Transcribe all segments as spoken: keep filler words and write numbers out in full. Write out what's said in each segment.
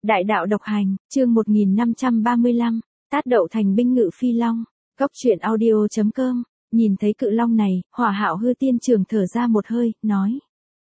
Đại đạo độc hành, chương một nghìn năm trăm ba mươi lăm, tát đậu thành binh ngự phi long. Cốc truyện audio chấm com. Nhìn thấy cự long này, Hỏa Hạo hư tiên trường thở ra một hơi, nói.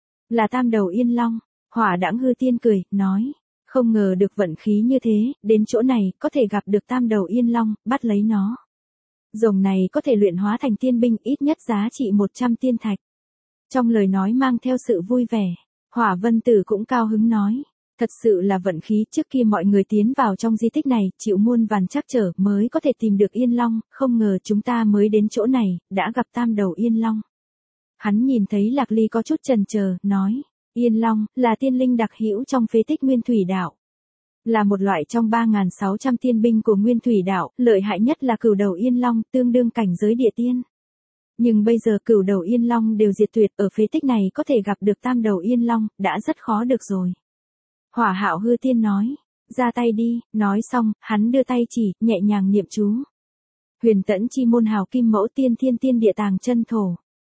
Là tam đầu yên long. Hỏa Đãng hư tiên cười, nói. Không ngờ được vận khí như thế, đến chỗ này, có thể gặp được tam đầu yên long, bắt lấy nó. Rồng này có thể luyện hóa thành tiên binh, ít nhất giá trị một trăm tiên thạch. Trong lời nói mang theo sự vui vẻ, Hỏa Vân Tử cũng cao hứng nói. Thật sự là vận khí, trước kia mọi người tiến vào trong di tích này, chịu muôn vàn trắc trở mới có thể tìm được yên long, không ngờ chúng ta mới đến chỗ này, đã gặp tam đầu yên long. Hắn nhìn thấy Lạc Ly có chút chần chờ, nói, yên long, là tiên linh đặc hữu trong phế tích Nguyên Thủy Đạo. Là một loại trong ba nghìn sáu trăm tiên binh của Nguyên Thủy Đạo, lợi hại nhất là cửu đầu yên long, tương đương cảnh giới địa tiên. Nhưng bây giờ cửu đầu yên long đều diệt tuyệt, ở phế tích này có thể gặp được tam đầu yên long, đã rất khó được rồi. Hỏa Hạo hư tiên nói, ra tay đi, nói xong, hắn đưa tay chỉ, nhẹ nhàng niệm chú. Huyền tẫn chi môn hào kim mẫu tiên thiên tiên địa tàng chân thổ.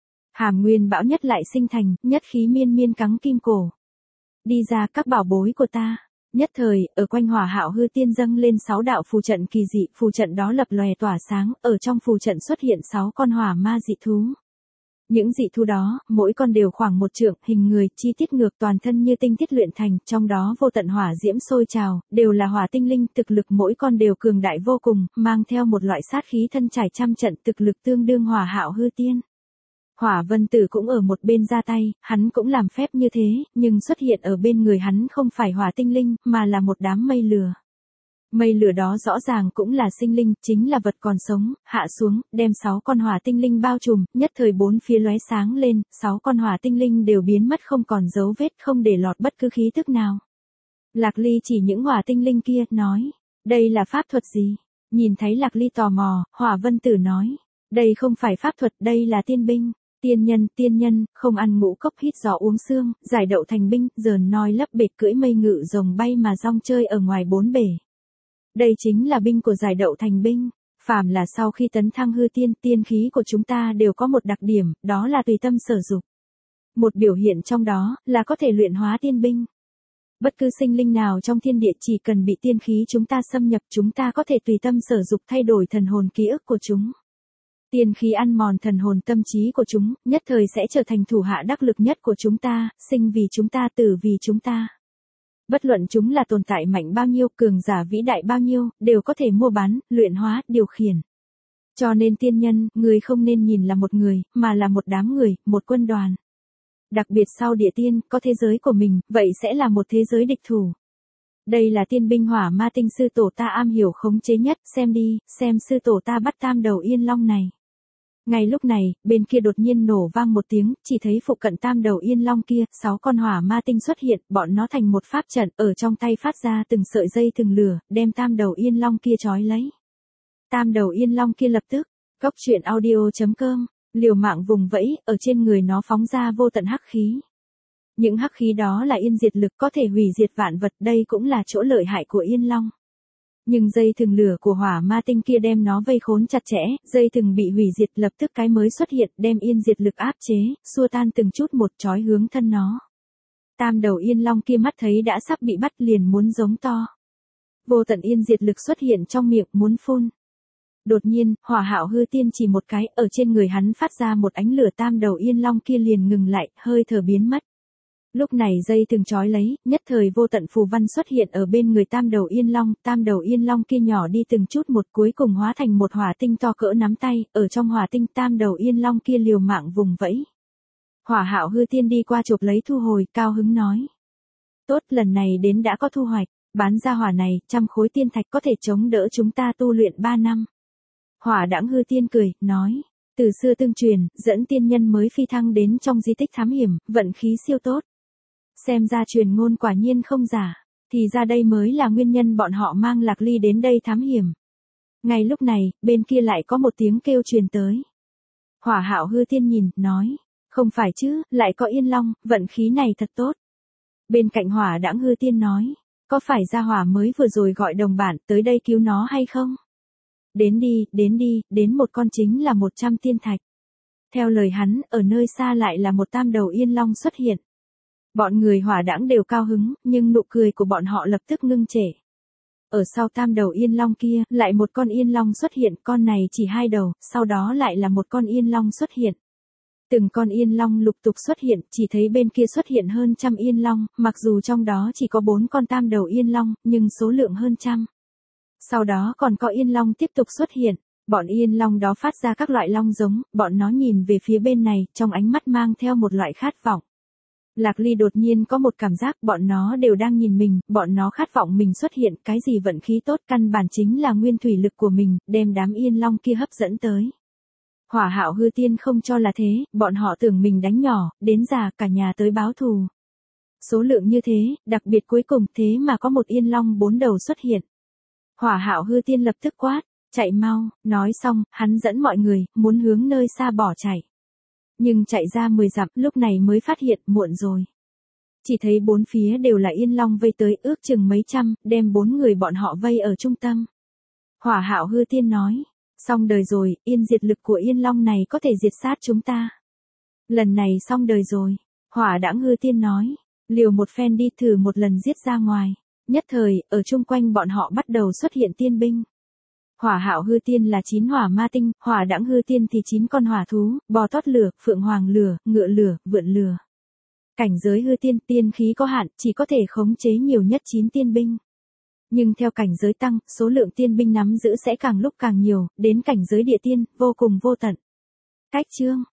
Hàm nguyên bão nhất lại sinh thành, nhất khí miên miên cắn kim cổ. Đi ra các bảo bối của ta. Nhất thời, ở quanh Hỏa Hạo hư tiên dâng lên sáu đạo phù trận kỳ dị, phù trận đó lập lòe tỏa sáng, ở trong phù trận xuất hiện sáu con hỏa ma dị thú. Những dị thú đó, mỗi con đều khoảng một trượng, hình người, chi tiết ngược toàn thân như tinh thiết luyện thành, trong đó vô tận hỏa diễm sôi trào, đều là hỏa tinh linh, thực lực mỗi con đều cường đại vô cùng, mang theo một loại sát khí thân trải trăm trận, thực lực tương đương Hỏa Hạo hư tiên. Hỏa Vân Tử cũng ở một bên ra tay, hắn cũng làm phép như thế, nhưng xuất hiện ở bên người hắn không phải hỏa tinh linh, mà là một đám mây lửa. Mây lửa đó rõ ràng cũng là sinh linh, chính là vật còn sống, hạ xuống, đem sáu con hỏa tinh linh bao trùm, nhất thời bốn phía lóe sáng lên, sáu con hỏa tinh linh đều biến mất không còn dấu vết, không để lọt bất cứ khí tức nào. Lạc Ly chỉ những hỏa tinh linh kia, nói, đây là pháp thuật gì? Nhìn thấy Lạc Ly tò mò, Hỏa Vân Tử nói, đây không phải pháp thuật, đây là tiên binh. Tiên nhân, tiên nhân, không ăn ngũ cốc hít gió uống sương, giải đậu thành binh, dờn noi lấp bệt cưỡi mây ngự rồng bay mà rong chơi ở ngoài bốn bể. Đây chính là binh của giải đậu thành binh. Phàm là sau khi tấn thăng hư tiên, tiên khí của chúng ta đều có một đặc điểm, đó là tùy tâm sở dục. Một biểu hiện trong đó, là có thể luyện hóa tiên binh. Bất cứ sinh linh nào trong thiên địa chỉ cần bị tiên khí chúng ta xâm nhập, chúng ta có thể tùy tâm sở dục thay đổi thần hồn ký ức của chúng. Tiên khí ăn mòn thần hồn tâm trí của chúng, nhất thời sẽ trở thành thủ hạ đắc lực nhất của chúng ta, sinh vì chúng ta, tử vì chúng ta. Bất luận chúng là tồn tại mạnh bao nhiêu, cường giả vĩ đại bao nhiêu, đều có thể mua bán, luyện hóa, điều khiển. Cho nên tiên nhân, người không nên nhìn là một người, mà là một đám người, một quân đoàn. Đặc biệt sau địa tiên, có thế giới của mình, vậy sẽ là một thế giới địch thủ. Đây là tiên binh hỏa ma tinh sư tổ ta am hiểu khống chế nhất, xem đi, xem sư tổ ta bắt tam đầu yên long này. Ngay lúc này, bên kia đột nhiên nổ vang một tiếng, chỉ thấy phụ cận tam đầu yên long kia, sáu con hỏa ma tinh xuất hiện, bọn nó thành một pháp trận, ở trong tay phát ra từng sợi dây từng lửa, đem tam đầu yên long kia trói lấy. Tam đầu yên long kia lập tức, cốc truyện audio chấm com, liều mạng vùng vẫy, ở trên người nó phóng ra vô tận hắc khí. Những hắc khí đó là yên diệt lực, có thể hủy diệt vạn vật, đây cũng là chỗ lợi hại của yên long. Nhưng dây thừng lửa của hỏa ma tinh kia đem nó vây khốn chặt chẽ, dây thừng bị hủy diệt, lập tức cái mới xuất hiện, đem yên diệt lực áp chế, xua tan từng chút một, trói hướng thân nó. Tam đầu yên long kia mắt thấy đã sắp bị bắt, liền muốn giống to. Vô tận yên diệt lực xuất hiện trong miệng, muốn phun. Đột nhiên, Hỏa Hạo hư tiên chỉ một cái, ở trên người hắn phát ra một ánh lửa, tam đầu yên long kia liền ngừng lại, hơi thở biến mất. Lúc này dây từng trói lấy, nhất thời vô tận phù văn xuất hiện ở bên người tam đầu yên long, tam đầu yên long kia nhỏ đi từng chút một, cuối cùng hóa thành một hỏa tinh to cỡ nắm tay, ở trong hỏa tinh tam đầu yên long kia liều mạng vùng vẫy. Hỏa Hạo hư tiên đi qua chộp lấy thu hồi, cao hứng nói. Tốt, lần này đến đã có thu hoạch, bán ra hỏa này, trăm khối tiên thạch có thể chống đỡ chúng ta tu luyện ba năm. Hỏa Đãng hư tiên cười, nói. Từ xưa tương truyền, dẫn tiên nhân mới phi thăng đến trong di tích thám hiểm, vận khí siêu tốt. Xem ra truyền ngôn quả nhiên không giả, thì ra đây mới là nguyên nhân bọn họ mang Lạc Ly đến đây thám hiểm. Ngay lúc này, bên kia lại có một tiếng kêu truyền tới. Hỏa Hạo hư tiên nhìn, nói, không phải chứ, lại có yên long, vận khí này thật tốt. Bên cạnh Hỏa Đãng hư tiên nói, có phải gia hỏa mới vừa rồi gọi đồng bạn tới đây cứu nó hay không? Đến đi, đến đi, đến một con chính là một trăm tiên thạch. Theo lời hắn, ở nơi xa lại là một tam đầu yên long xuất hiện. Bọn người hỏa đãng đều cao hứng, nhưng nụ cười của bọn họ lập tức ngưng trệ. Ở sau tam đầu yên long kia, lại một con yên long xuất hiện, con này chỉ hai đầu, sau đó lại là một con yên long xuất hiện. Từng con yên long lục tục xuất hiện, chỉ thấy bên kia xuất hiện hơn trăm yên long, mặc dù trong đó chỉ có bốn con tam đầu yên long, nhưng số lượng hơn trăm. Sau đó còn có yên long tiếp tục xuất hiện, bọn yên long đó phát ra các loại long giống, bọn nó nhìn về phía bên này, trong ánh mắt mang theo một loại khát vọng. Lạc Ly đột nhiên có một cảm giác bọn nó đều đang nhìn mình, bọn nó khát vọng mình xuất hiện, cái gì vận khí tốt căn bản chính là nguyên thủy lực của mình, đem đám yên long kia hấp dẫn tới. Hỏa Hạo Hư Tiên không cho là thế, bọn họ tưởng mình đánh nhỏ, đến già cả nhà tới báo thù. Số lượng như thế, đặc biệt cuối cùng thế mà có một yên long bốn đầu xuất hiện. Hỏa Hạo Hư Tiên lập tức quát, chạy mau, nói xong, hắn dẫn mọi người, muốn hướng nơi xa bỏ chạy. Nhưng chạy ra mười dặm, lúc này mới phát hiện, muộn rồi. Chỉ thấy bốn phía đều là yên long vây tới, ước chừng mấy trăm, đem bốn người bọn họ vây ở trung tâm. Hỏa Hạo Hư Tiên nói, xong đời rồi, yên diệt lực của yên long này có thể diệt sát chúng ta. Lần này xong đời rồi, Hỏa Đãng Hư Tiên nói, liều một phen đi thử một lần giết ra ngoài. Nhất thời, ở chung quanh bọn họ bắt đầu xuất hiện tiên binh. Hỏa Hạo Hư Tiên là chín hỏa ma tinh, Hỏa Đãng Hư Tiên thì chín con hỏa thú, bò tót lửa, phượng hoàng lửa, ngựa lửa, vượn lửa. Cảnh giới hư tiên, tiên khí có hạn, chỉ có thể khống chế nhiều nhất chín tiên binh. Nhưng theo cảnh giới tăng, số lượng tiên binh nắm giữ sẽ càng lúc càng nhiều, đến cảnh giới địa tiên, vô cùng vô tận. Cách chương